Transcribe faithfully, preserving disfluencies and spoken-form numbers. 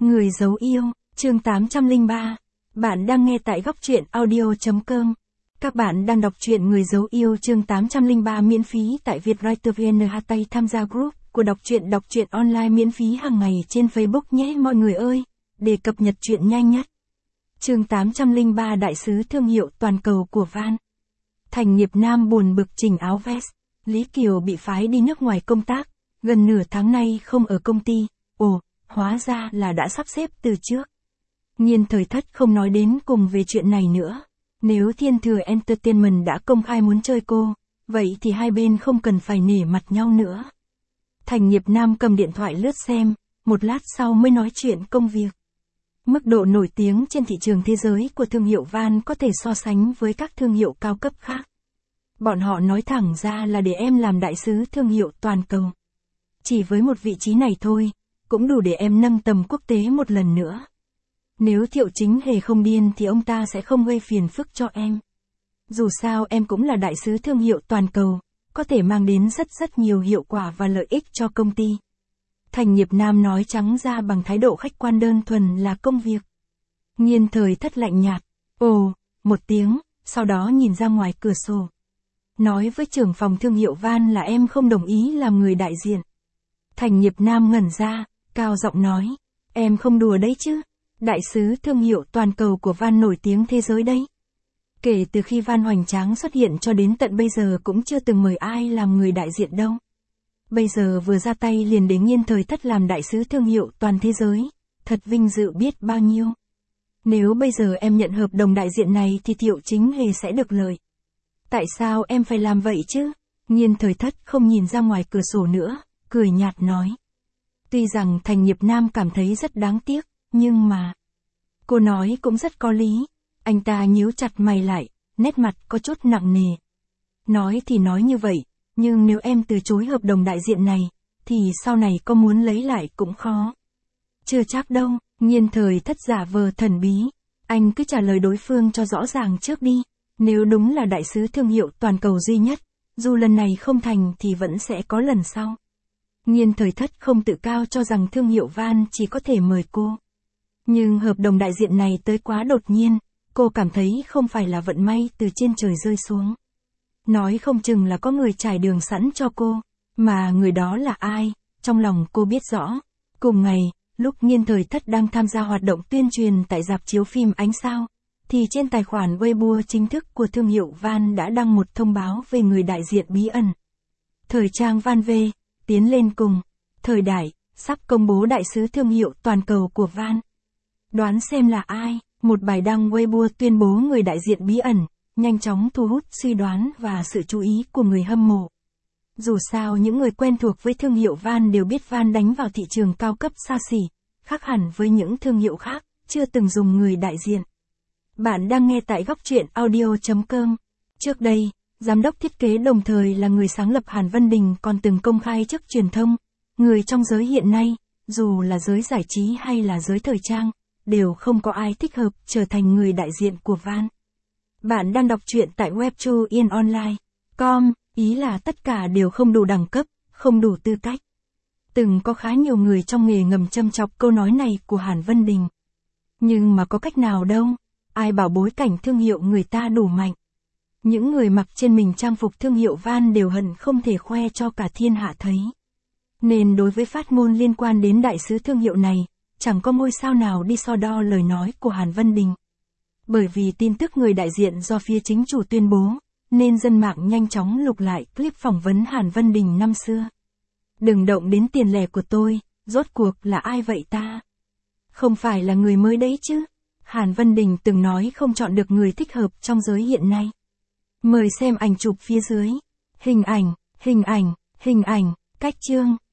Người giấu yêu, chương tám trăm lẻ ba. Bạn đang nghe tại góc truyện audio chấm com. Các bạn đang đọc truyện Người giấu yêu chương tám trăm lẻ ba miễn phí tại Vietwriter vê en. Tay tham gia group của đọc truyện đọc truyện online miễn phí hàng ngày trên Facebook nhé mọi người ơi, để cập nhật truyện nhanh nhất. Chương tám trăm lẻ ba Đại sứ thương hiệu toàn cầu của Van. Thành nghiệp Nam buồn bực chỉnh áo vest. Lý Kiều bị phái đi nước ngoài công tác, gần nửa tháng nay không ở công ty. Ồ, hóa ra là đã sắp xếp từ trước. Nhiên Thời Thất không nói đến cùng về chuyện này nữa. Nếu Thiên Thừa Entertainment đã công khai muốn chơi cô, vậy thì hai bên không cần phải nể mặt nhau nữa. Thành nghiệp Nam cầm điện thoại lướt xem, một lát sau mới nói chuyện công việc. Mức độ nổi tiếng trên thị trường thế giới của thương hiệu Van có thể so sánh với các thương hiệu cao cấp khác. Bọn họ nói thẳng ra là để em làm đại sứ thương hiệu toàn cầu. Chỉ với một vị trí này thôi, cũng đủ để em nâng tầm quốc tế một lần nữa. Nếu Thiệu Chính Hề không điên thì ông ta sẽ không gây phiền phức cho em. Dù sao em cũng là đại sứ thương hiệu toàn cầu, có thể mang đến rất rất nhiều hiệu quả và lợi ích cho công ty. Thành nghiệp Nam nói trắng ra bằng thái độ khách quan đơn thuần là công việc. Nhiên Thời Thất lạnh nhạt, ồ, một tiếng, sau đó nhìn ra ngoài cửa sổ. Nói với trưởng phòng thương hiệu Van là em không đồng ý làm người đại diện. Thành nghiệp Nam ngẩn ra, cao giọng nói, em không đùa đấy chứ, đại sứ thương hiệu toàn cầu của Van nổi tiếng thế giới đấy. Kể từ khi Van hoành tráng xuất hiện cho đến tận bây giờ cũng chưa từng mời ai làm người đại diện đâu. Bây giờ vừa ra tay liền để Nhiên Thời Thất làm đại sứ thương hiệu toàn thế giới, thật vinh dự biết bao nhiêu. Nếu bây giờ em nhận hợp đồng đại diện này thì Thiệu Chính Hề sẽ được lợi. Tại sao em phải làm vậy chứ? Nhiên Thời Thất không nhìn ra ngoài cửa sổ nữa, cười nhạt nói. Tuy rằng Thành nghiệp Nam cảm thấy rất đáng tiếc, nhưng mà... Cô nói cũng rất có lý. Anh ta nhíu chặt mày lại, nét mặt có chút nặng nề. Nói thì nói như vậy, nhưng nếu em từ chối hợp đồng đại diện này, thì sau này có muốn lấy lại cũng khó. Chưa chắc đâu, Nhiên Thời Thất giả vờ thần bí. Anh cứ trả lời đối phương cho rõ ràng trước đi. Nếu đúng là đại sứ thương hiệu toàn cầu duy nhất, dù lần này không thành thì vẫn sẽ có lần sau. Nhiên Thời Thất không tự cao cho rằng thương hiệu Van chỉ có thể mời cô. Nhưng hợp đồng đại diện này tới quá đột nhiên, cô cảm thấy không phải là vận may từ trên trời rơi xuống. Nói không chừng là có người trải đường sẵn cho cô, mà người đó là ai, trong lòng cô biết rõ. Cùng ngày, lúc Nhiên Thời Thất đang tham gia hoạt động tuyên truyền tại rạp chiếu phim Ánh Sao, thì trên tài khoản Weibo chính thức của thương hiệu Van đã đăng một thông báo về người đại diện bí ẩn. Thời trang Van V, tiến lên cùng. Thời đại, sắp công bố đại sứ thương hiệu toàn cầu của Van. Đoán xem là ai? Một bài đăng Weibo tuyên bố người đại diện bí ẩn, nhanh chóng thu hút suy đoán và sự chú ý của người hâm mộ. Dù sao những người quen thuộc với thương hiệu Van đều biết Van đánh vào thị trường cao cấp xa xỉ, khác hẳn với những thương hiệu khác, chưa từng dùng người đại diện. Bạn đang nghe tại góc truyện audio chấm com. Trước đây, giám đốc thiết kế đồng thời là người sáng lập Hàn Vân Đình còn từng công khai trước truyền thông, người trong giới hiện nay, dù là giới giải trí hay là giới thời trang, đều không có ai thích hợp trở thành người đại diện của Van. Bạn đang đọc truyện tại webtoon online chấm com, ý là tất cả đều không đủ đẳng cấp, không đủ tư cách. Từng có khá nhiều người trong nghề ngầm châm chọc câu nói này của Hàn Vân Đình. Nhưng mà có cách nào đâu, ai bảo bối cảnh thương hiệu người ta đủ mạnh. Những người mặc trên mình trang phục thương hiệu Van đều hận không thể khoe cho cả thiên hạ thấy. Nên đối với phát ngôn liên quan đến đại sứ thương hiệu này, chẳng có ngôi sao nào đi so đo lời nói của Hàn Vân Đình. Bởi vì tin tức người đại diện do phía chính chủ tuyên bố, nên dân mạng nhanh chóng lục lại clip phỏng vấn Hàn Vân Đình năm xưa. Đừng động đến tiền lẻ của tôi, rốt cuộc là ai vậy ta? Không phải là người mới đấy chứ? Hàn Vân Đình từng nói không chọn được người thích hợp trong giới hiện nay. Mời xem ảnh chụp phía dưới. Hình ảnh, hình ảnh, hình ảnh, cách chương.